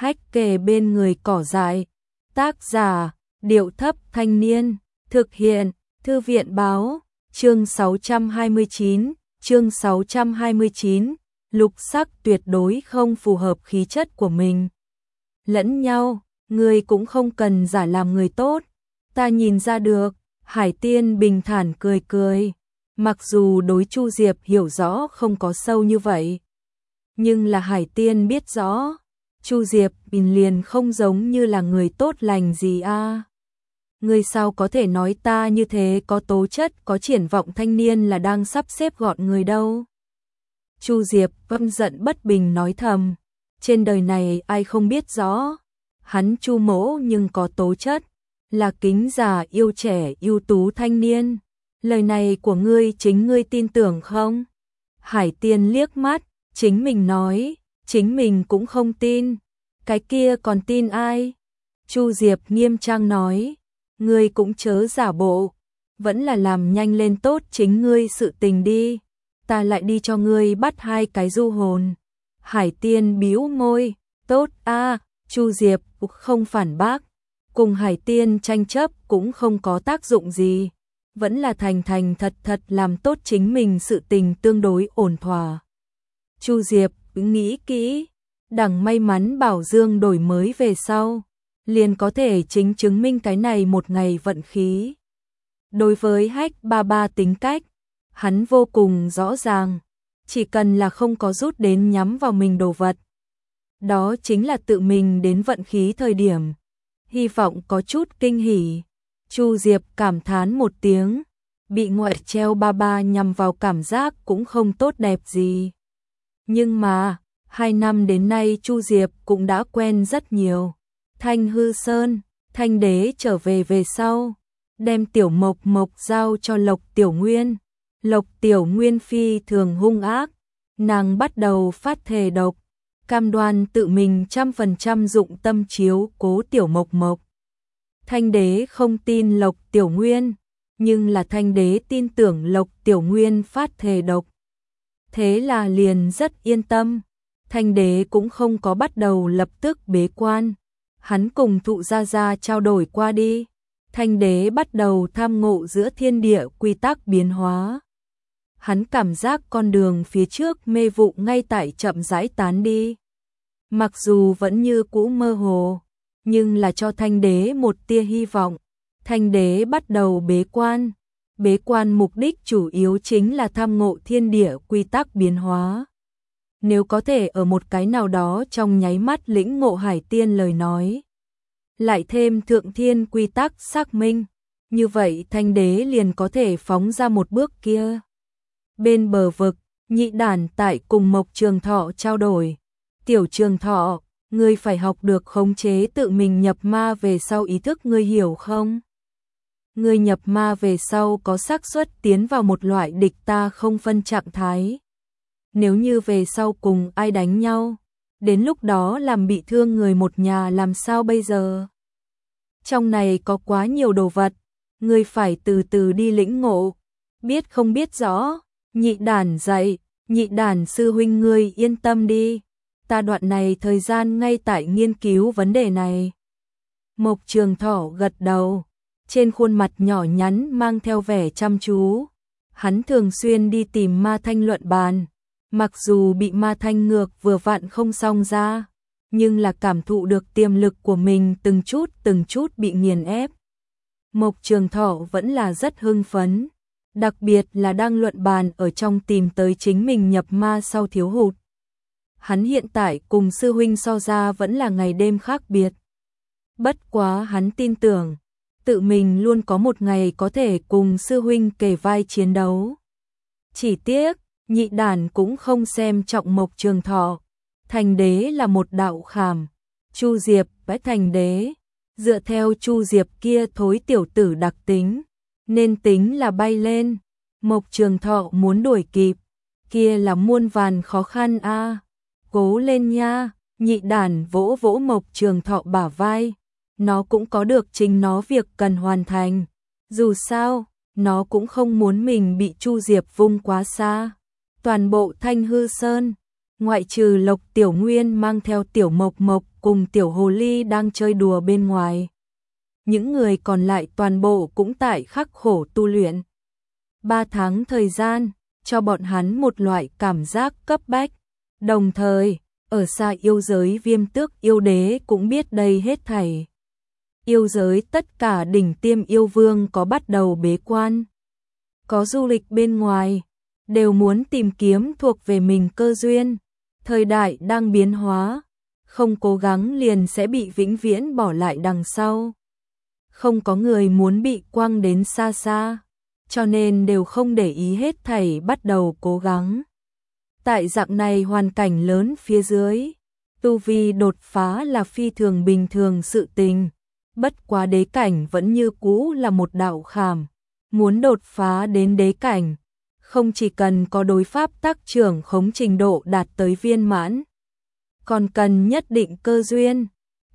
Hách kề bên người cỏ dại. Tác giả, Điệu Thấp Thanh Niên. Thực hiện, Thư viện Báo. Chương 629, lục sắc tuyệt đối không phù hợp khí chất của mình. Lẫn nhau, ngươi cũng không cần giả làm người tốt. Ta nhìn ra được, Hải Tiên bình thản cười cười. Mặc dù đối Chu Diệp hiểu rõ không có sâu như vậy, nhưng là Hải Tiên biết rõ, Chu Diệp bình liền không giống như là người tốt lành gì a. Ngươi sao có thể nói ta như thế có tố chất, có triển vọng thanh niên là đang sắp xếp gọn người đâu. Chu Diệp căm giận bất bình nói thầm, trên đời này ai không biết rõ, hắn Chu Mỗ nhưng có tố chất, là kính già yêu trẻ ưu tú thanh niên. Lời này của ngươi chính ngươi tin tưởng không? Hải Tiên liếc mắt, chính mình nói, chính mình cũng không tin, cái kia còn tin ai? Chu Diệp nghiêm trang nói, ngươi cũng chớ giả bộ, vẫn là làm nhanh lên tốt chính ngươi sự tình đi, ta lại đi cho ngươi bắt 2 cái du hồn. Hải Tiên bĩu môi, tốt a. Chu Diệp không phản bác, cùng Hải Tiên tranh chấp cũng không có tác dụng gì, vẫn là thành thành thật thật làm tốt chính mình sự tình tương đối ổn thỏa. Chu Diệp nghĩ kỹ, đằng may mắn Bảo Dương đổi mới về sau, liền có thể chính chứng minh cái này một ngày vận khí. Đối với Hách ba ba tính cách, hắn vô cùng rõ ràng, chỉ cần là không có rút đến nhắm vào mình đồ vật, đó chính là tự mình đến vận khí thời điểm, hy vọng có chút kinh hỉ. Chu Diệp cảm thán một tiếng, bị ngoại treo ba ba nhằm vào cảm giác cũng không tốt đẹp gì. Nhưng mà, 2 năm đến nay Chu Diệp cũng đã quen rất nhiều. Thanh Hư Sơn, Thanh Đế trở về sau, đem Tiểu Mộc Mộc giao cho Lộc Tiểu Nguyên. Lộc Tiểu Nguyên phi thường hung ác, nàng bắt đầu phát thề độc, cam đoan tự mình 100% dụng tâm chiếu cố Tiểu Mộc Mộc. Thanh Đế không tin Lộc Tiểu Nguyên, nhưng là Thanh Đế tin tưởng Lộc Tiểu Nguyên phát thề độc. Thế là liền rất yên tâm, Thanh Đế cũng không có bắt đầu lập tức bế quan. Hắn cùng Thụ Gia Gia trao đổi qua đi, Thanh Đế bắt đầu tham ngộ giữa thiên địa quy tắc biến hóa. Hắn cảm giác con đường phía trước mê vụ ngay tại chậm rãi tán đi. Mặc dù vẫn như cũ mơ hồ, nhưng là cho Thanh Đế một tia hy vọng. Thanh Đế bắt đầu bế quan. Bế quan mục đích chủ yếu chính là tham ngộ thiên địa quy tắc biến hóa. Nếu có thể ở một cái nào đó trong nháy mắt lĩnh ngộ Hải Tiên lời nói, lại thêm thượng thiên quy tắc xác minh, như vậy Thanh Đế liền có thể phóng ra một bước kia. Bên bờ vực, Nhị Đản tại cùng Mộc Trường Thọ trao đổi. Tiểu Trường Thọ, ngươi phải học được khống chế tự mình nhập ma về sau ý thức, ngươi hiểu không? Ngươi nhập ma về sau có xác suất tiến vào một loại địch ta không phân trạng thái. Nếu như về sau cùng ai đánh nhau, đến lúc đó làm bị thương người một nhà làm sao bây giờ? Trong này có quá nhiều đồ vật, ngươi phải từ từ đi lĩnh ngộ, biết không biết rõ. Nhị Đản dạy, Nhị Đản sư huynh ngươi yên tâm đi, ta đoạn này thời gian ngay tại nghiên cứu vấn đề này. Mộc Trường Thọ gật đầu, trên khuôn mặt nhỏ nhắn mang theo vẻ chăm chú. Hắn thường xuyên đi tìm Ma Thanh luận bàn, mặc dù bị Ma Thanh ngược vừa vặn không xong ra, nhưng là cảm thụ được tiềm lực của mình từng chút bị nghiền ép. Mộc Trường Thọ vẫn là rất hưng phấn, đặc biệt là đang luận bàn ở trong tìm tới chính mình nhập ma sau thiếu hụt. Hắn hiện tại cùng sư huynh so ra vẫn là ngày đêm khác biệt. Bất quá hắn tin tưởng, tự mình luôn có một ngày có thể cùng sư huynh kề vai chiến đấu. Chỉ tiếc, Nhị Đản cũng không xem trọng Mộc Trường Thọ. Thành Đế là một đạo khảm, Chu Diệp bái Thành Đế, dựa theo Chu Diệp kia thối tiểu tử đặc tính, nên tính là bay lên. Mộc Trường Thọ muốn đuổi kịp, kia là muôn vàn khó khăn a. Cố lên nha. Nhị Đản vỗ vỗ Mộc Trường Thọ bả vai, nó cũng có được chính nó việc cần hoàn thành. Dù sao, nó cũng không muốn mình bị Chu Diệp vung quá xa. Toàn bộ Thanh Hư Sơn, Ngoại trừ Lộc Tiểu Nguyên mang theo Tiểu Mộc Mộc cùng Tiểu Hồ Ly đang chơi đùa bên ngoài. Những người còn lại toàn bộ cũng tại khắc khổ tu luyện. 3 tháng thời gian, cho bọn hắn một loại cảm giác cấp bách. Đồng thời, ở xa yêu giới Viêm Tước yêu đế cũng biết đây hết thảy. Yêu giới tất cả đỉnh tiêm yêu vương có bắt đầu bế quan. Có du lịch bên ngoài, đều muốn tìm kiếm thuộc về mình cơ duyên. Thời đại đang biến hóa, không cố gắng liền sẽ bị vĩnh viễn bỏ lại đằng sau. Không có người muốn bị quăng đến xa xa, cho nên đều không để ý hết thảy bắt đầu cố gắng. Tại dạng này hoàn cảnh lớn phía dưới, tu vi đột phá là phi thường bình thường sự tình, bất quá đế cảnh vẫn như cũ là một đạo khảm. Muốn đột phá đến đế cảnh, không chỉ cần có đối pháp tác trưởng khống trình độ đạt tới viên mãn, còn cần nhất định cơ duyên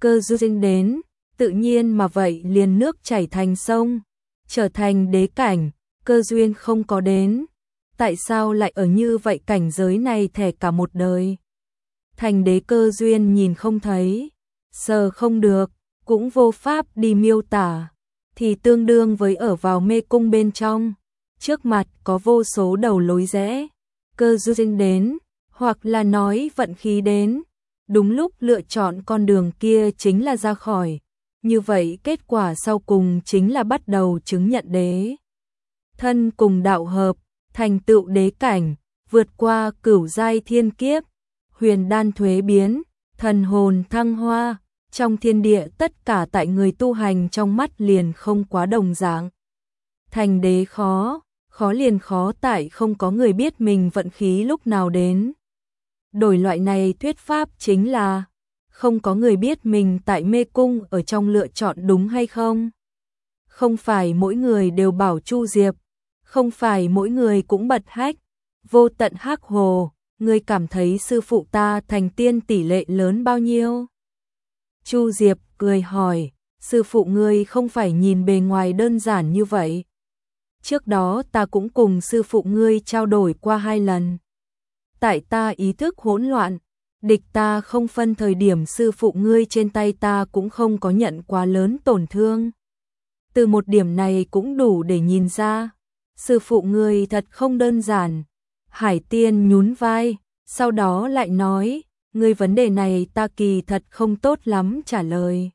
đến, tự nhiên mà vậy liền nước chảy thành sông, trở thành đế cảnh, cơ duyên không có đến. Tại sao lại ở như vậy cảnh giới này thẻ cả một đời? Thành đế cơ duyên nhìn không thấy, sờ không được, cũng vô pháp đi miêu tả, thì tương đương với ở vào mê cung bên trong. Trước mặt có vô số đầu lối rẽ, cơ duyên đến, hoặc là nói vận khí đến. Đúng lúc lựa chọn con đường kia chính là ra khỏi. Như vậy kết quả sau cùng chính là bắt đầu chứng nhận đế thân cùng đạo hợp, thành tựu đế cảnh, vượt qua cửu giai thiên kiếp, huyền đan thuế biến, thần hồn thăng hoa. Trong thiên địa tất cả tại người tu hành trong mắt liền không quá đồng dạng. Thành đế khó liền khó tại không có người biết mình vận khí lúc nào đến. Đổi loại này thuyết pháp chính là không có người biết mình tại mê cung ở trong lựa chọn đúng hay không. Không phải mỗi người đều bảo Chu Diệp, không phải mỗi người cũng bật hách. Vô tận hắc hồ, ngươi cảm thấy sư phụ ta thành tiên tỷ lệ lớn bao nhiêu? Chu Diệp cười hỏi, sư phụ ngươi không phải nhìn bề ngoài đơn giản như vậy. Trước đó ta cũng cùng sư phụ ngươi trao đổi qua 2 lần. Tại ta ý thức hỗn loạn, địch ta không phân thời điểm sư phụ ngươi trên tay ta cũng không có nhận quá lớn tổn thương. Từ một điểm này cũng đủ để nhìn ra, sư phụ ngươi thật không đơn giản. Hải Tiên nhún vai, sau đó lại nói, ngươi vấn đề này ta kỳ thật không tốt lắm trả lời.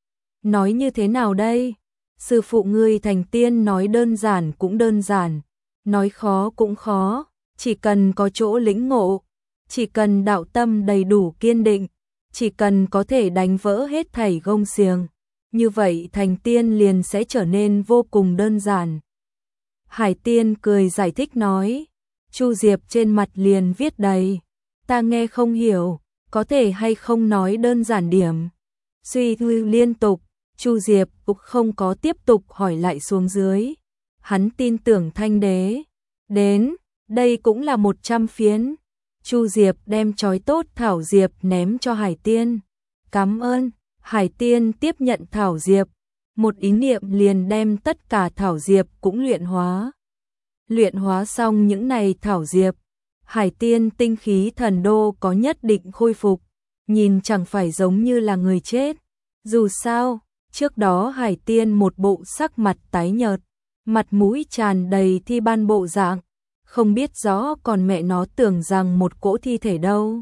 Nói như thế nào đây? Sư phụ ngươi thành tiên nói đơn giản cũng đơn giản, nói khó cũng khó, chỉ cần có chỗ lĩnh ngộ, chỉ cần đạo tâm đầy đủ kiên định, chỉ cần có thể đánh vỡ hết thảy gông xiềng, như vậy thành tiên liền sẽ trở nên vô cùng đơn giản. Hải Tiên cười giải thích nói, Chu Diệp trên mặt liền viết đầy, ta nghe không hiểu, có thể hay không nói đơn giản điểm. Suy tư liên tục, Chu Diệp cũng không có tiếp tục hỏi lại xuống dưới. Hắn tin tưởng thanh đế đến, đây cũng là 100 phiến. Chu Diệp đem trói tốt thảo diệp ném cho Hải Tiên. Cảm ơn. Hải Tiên tiếp nhận thảo diệp, một ý niệm liền đem tất cả thảo diệp cũng luyện hóa. Luyện hóa xong những này thảo diệp, Hải Tiên tinh khí thần đô có nhất định khôi phục, nhìn chẳng phải giống như là người chết. Dù sao, trước đó Hải Tiên một bộ sắc mặt tái nhợt, mặt mũi tràn đầy thi ban bộ dạng, không biết rõ còn mẹ nó tưởng rằng một cỗ thi thể đâu.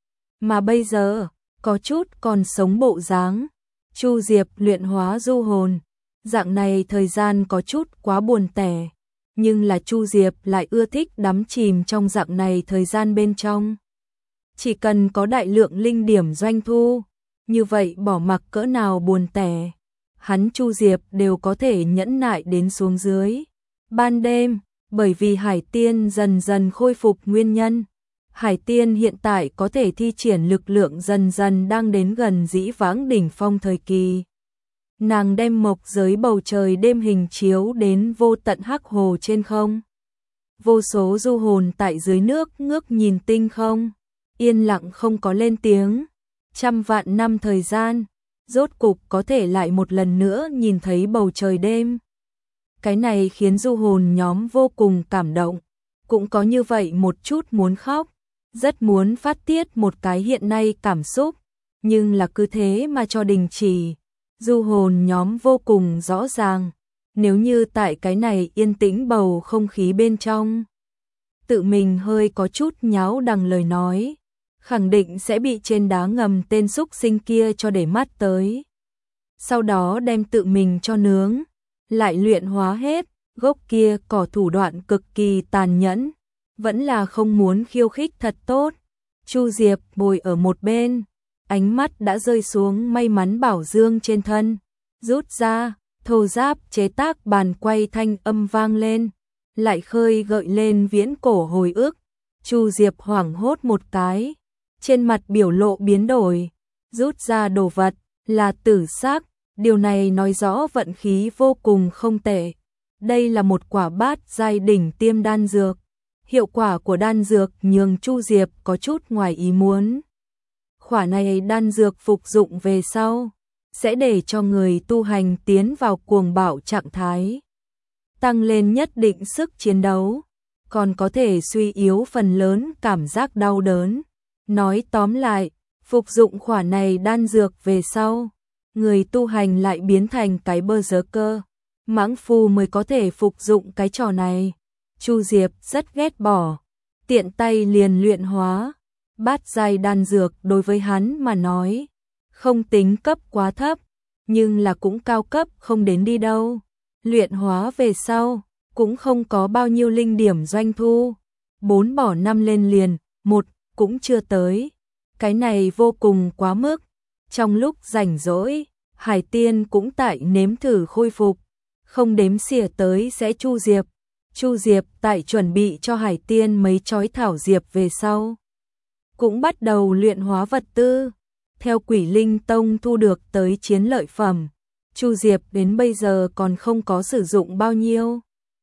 Mà bây giờ, có chút còn sống bộ dáng. Chu Diệp luyện hóa du hồn, dạng này thời gian có chút quá buồn tẻ, nhưng là Chu Diệp lại ưa thích đắm chìm trong dạng này thời gian bên trong. Chỉ cần có đại lượng linh điểm doanh thu, như vậy bỏ mặc cỡ nào buồn tẻ, hắn Chu Diệp đều có thể nhẫn nại đến xuống dưới. Ban đêm, bởi vì Hải Tiên dần dần khôi phục nguyên nhân, Hải Tiên hiện tại có thể thi triển lực lượng dần dần đang đến gần dĩ vãng đỉnh phong thời kỳ. Nàng đem mộc giới bầu trời đêm hình chiếu đến vô tận hắc hồ trên không. Vô số du hồn tại dưới nước ngước nhìn tinh không, yên lặng không có lên tiếng. 100 vạn năm thời gian, rốt cục có thể lại một lần nữa nhìn thấy bầu trời đêm. Cái này khiến du hồn nhóm vô cùng cảm động, cũng có như vậy một chút muốn khóc. rất muốn phát tiết một cái hiện nay cảm xúc, nhưng là cứ thế mà cho đình chỉ. Du hồn nhóm vô cùng rõ ràng, nếu như tại cái này yên tĩnh bầu không khí bên trong, tự mình hơi có chút nháo đằng lời nói, khẳng định sẽ bị trên đá ngầm tên xúc sinh kia cho để mắt tới. Sau đó đem tự mình cho nướng, lại luyện hóa hết, gốc kia cỏ thủ đoạn cực kỳ tàn nhẫn, vẫn là không muốn khiêu khích thật tốt. Chu Diệp ngồi ở một bên, ánh mắt đã rơi xuống may mắn bảo dương trên thân, rút ra, thô giáp chế tác bàn quay thanh âm vang lên, lại khơi gợi lên viễn cổ hồi ức. Chu Diệp hoảng hốt một cái, trên mặt biểu lộ biến đổi, rút ra đồ vật là tử xác, điều này nói rõ vận khí vô cùng không tệ. Đây là một quả bát giai đỉnh tiêm đan dược, hiệu quả của đan dược nhường Chu Diệp có chút ngoài ý muốn. Quả này đan dược phục dụng về sau, sẽ để cho người tu hành tiến vào cuồng bạo trạng thái, tăng lên nhất định sức chiến đấu, còn có thể suy yếu phần lớn cảm giác đau đớn. Nói tóm lại, phục dụng quả này đan dược về sau, người tu hành lại biến thành cái berserker, mãng phu mới có thể phục dụng cái trò này. Chu Diệp rất ghét bỏ, tiện tay liền luyện hóa. Bát giai đan dược đối với hắn mà nói, không tính cấp quá thấp, nhưng là cũng cao cấp không đến đi đâu. Luyện hóa về sau, cũng không có bao nhiêu linh điểm doanh thu, 4 bỏ 5 lên liền, 1 cũng chưa tới. Cái này vô cùng quá mức. Trong lúc rảnh rỗi, Hải Tiên cũng tại nếm thử khôi phục, không đếm xỉa tới sẽ Chu Diệp. Chu Diệp tại chuẩn bị cho Hải Tiên mấy chói thảo diệp về sau, cũng bắt đầu luyện hóa vật tư. Theo Quỷ Linh Tông thu được tới chiến lợi phẩm, Chu Diệp đến bây giờ còn không có sử dụng bao nhiêu.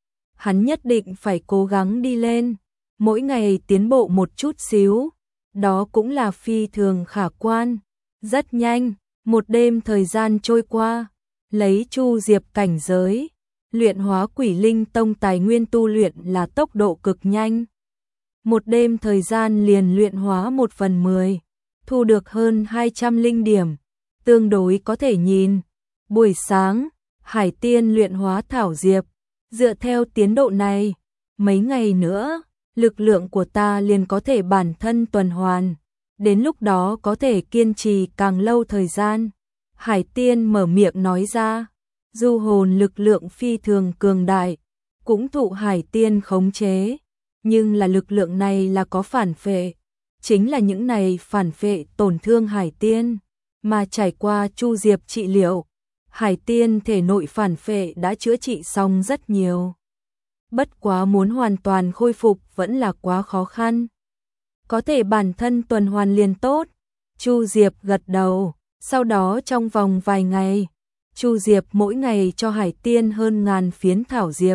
Hắn nhất định phải cố gắng đi lên, mỗi ngày tiến bộ một chút xíu, đó cũng là phi thường khả quan. Rất nhanh, một đêm thời gian trôi qua, lấy Chu Diệp cảnh giới, luyện hóa Quỷ Linh Tông tài nguyên tu luyện là tốc độ cực nhanh. Một đêm thời gian liền luyện hóa 1/10, thu được hơn 200 linh điểm, tương đối có thể nhìn. Buổi sáng, Hải Tiên luyện hóa thảo diệp, dựa theo tiến độ này, mấy ngày nữa, lực lượng của ta liền có thể bản thân tuần hoàn, đến lúc đó có thể kiên trì càng lâu thời gian. Hải Tiên mở miệng nói ra, du hồn lực lượng phi thường cường đại, cũng thụ Hải Tiên khống chế, nhưng là lực lượng này là có phản phệ, chính là những này phản phệ tổn thương Hải Tiên, mà trải qua Chu Diệp trị liệu, Hải Tiên thể nội phản phệ đã chữa trị xong rất nhiều. Bất quá muốn hoàn toàn khôi phục vẫn là quá khó khăn. Có thể bản thân tuần hoàn liền tốt. Chu Diệp gật đầu, sau đó trong vòng vài ngày, Chu Diệp mỗi ngày cho Hải Tiên hơn 1000 phiến thảo diệp.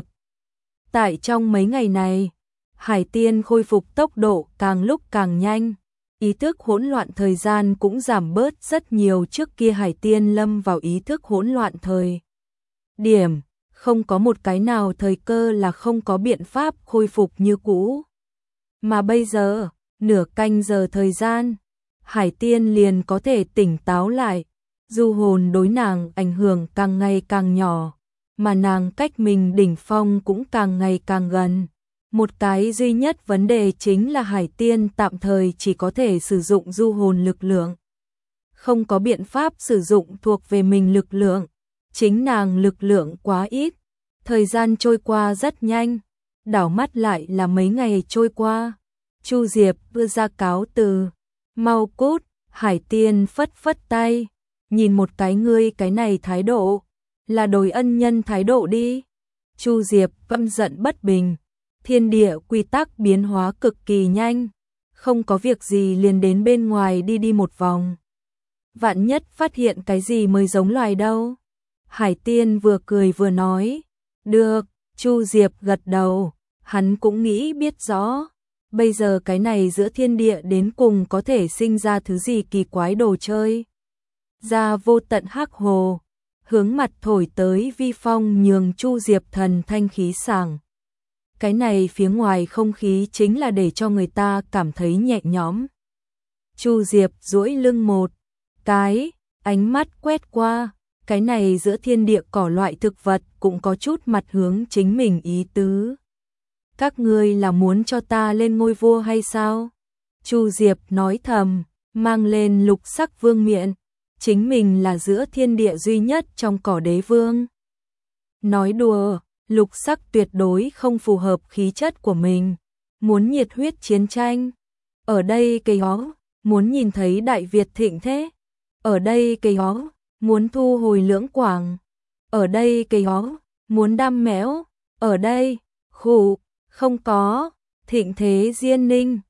Tại trong mấy ngày này, Hải Tiên khôi phục tốc độ càng lúc càng nhanh, ý thức hỗn loạn thời gian cũng giảm bớt rất nhiều. Trước kia Hải Tiên lâm vào ý thức hỗn loạn thời điểm, không có một cái nào thời cơ là không có biện pháp khôi phục như cũ. Mà bây giờ, nửa canh giờ thời gian, Hải Tiên liền có thể tỉnh táo lại, du hồn đối nàng ảnh hưởng càng ngày càng nhỏ, mà nàng cách mình đỉnh phong cũng càng ngày càng gần. Một cái duy nhất vấn đề chính là Hải Tiên tạm thời chỉ có thể sử dụng du hồn lực lượng, không có biện pháp sử dụng thuộc về mình lực lượng, chính nàng lực lượng quá ít. Thời gian trôi qua rất nhanh, đảo mắt lại là mấy ngày trôi qua. Chu Diệp đưa ra cáo từ, mau cút. Hải Tiên phất phất tay, nhìn một cái ngươi cái này thái độ, là đồi ân nhân thái độ đi. Chu Diệp căm giận bất bình, thiên địa quy tắc biến hóa cực kỳ nhanh, không có việc gì liền đến bên ngoài đi một vòng. Vạn nhất phát hiện cái gì mới giống loài đâu. Hải Tiên vừa cười vừa nói, được. Chu Diệp gật đầu, hắn cũng nghĩ biết rõ, bây giờ cái này giữa thiên địa đến cùng có thể sinh ra thứ gì kỳ quái đồ chơi. Ra vô tận hắc hồ, hướng mặt thổi tới vi phong nhường Chu Diệp thần thanh khí sảng. cái này phía ngoài không khí chính là để cho người ta cảm thấy nhẹ nhõm. Chu Diệp duỗi lưng một cái, ánh mắt quét qua, cái này giữa thiên địa cỏ loại thực vật cũng có chút mặt hướng chính mình ý tứ. Các ngươi là muốn cho ta lên ngôi vua hay sao? Chu Diệp nói thầm, mang lên lục sắc vương miện, chính mình là giữa thiên địa duy nhất trong cỏ đế vương. Nói đùa, lục sắc tuyệt đối không phù hợp khí chất của mình, muốn nhiệt huyết chiến tranh. Ở đây cây ó, muốn nhìn thấy Đại Việt thịnh thế. Ở đây cây ó, muốn thu hồi Lưỡng Quảng. Ở đây cây ó, muốn đam mẽo. Ở đây, khụ, không có, thịnh thế Diên Ninh.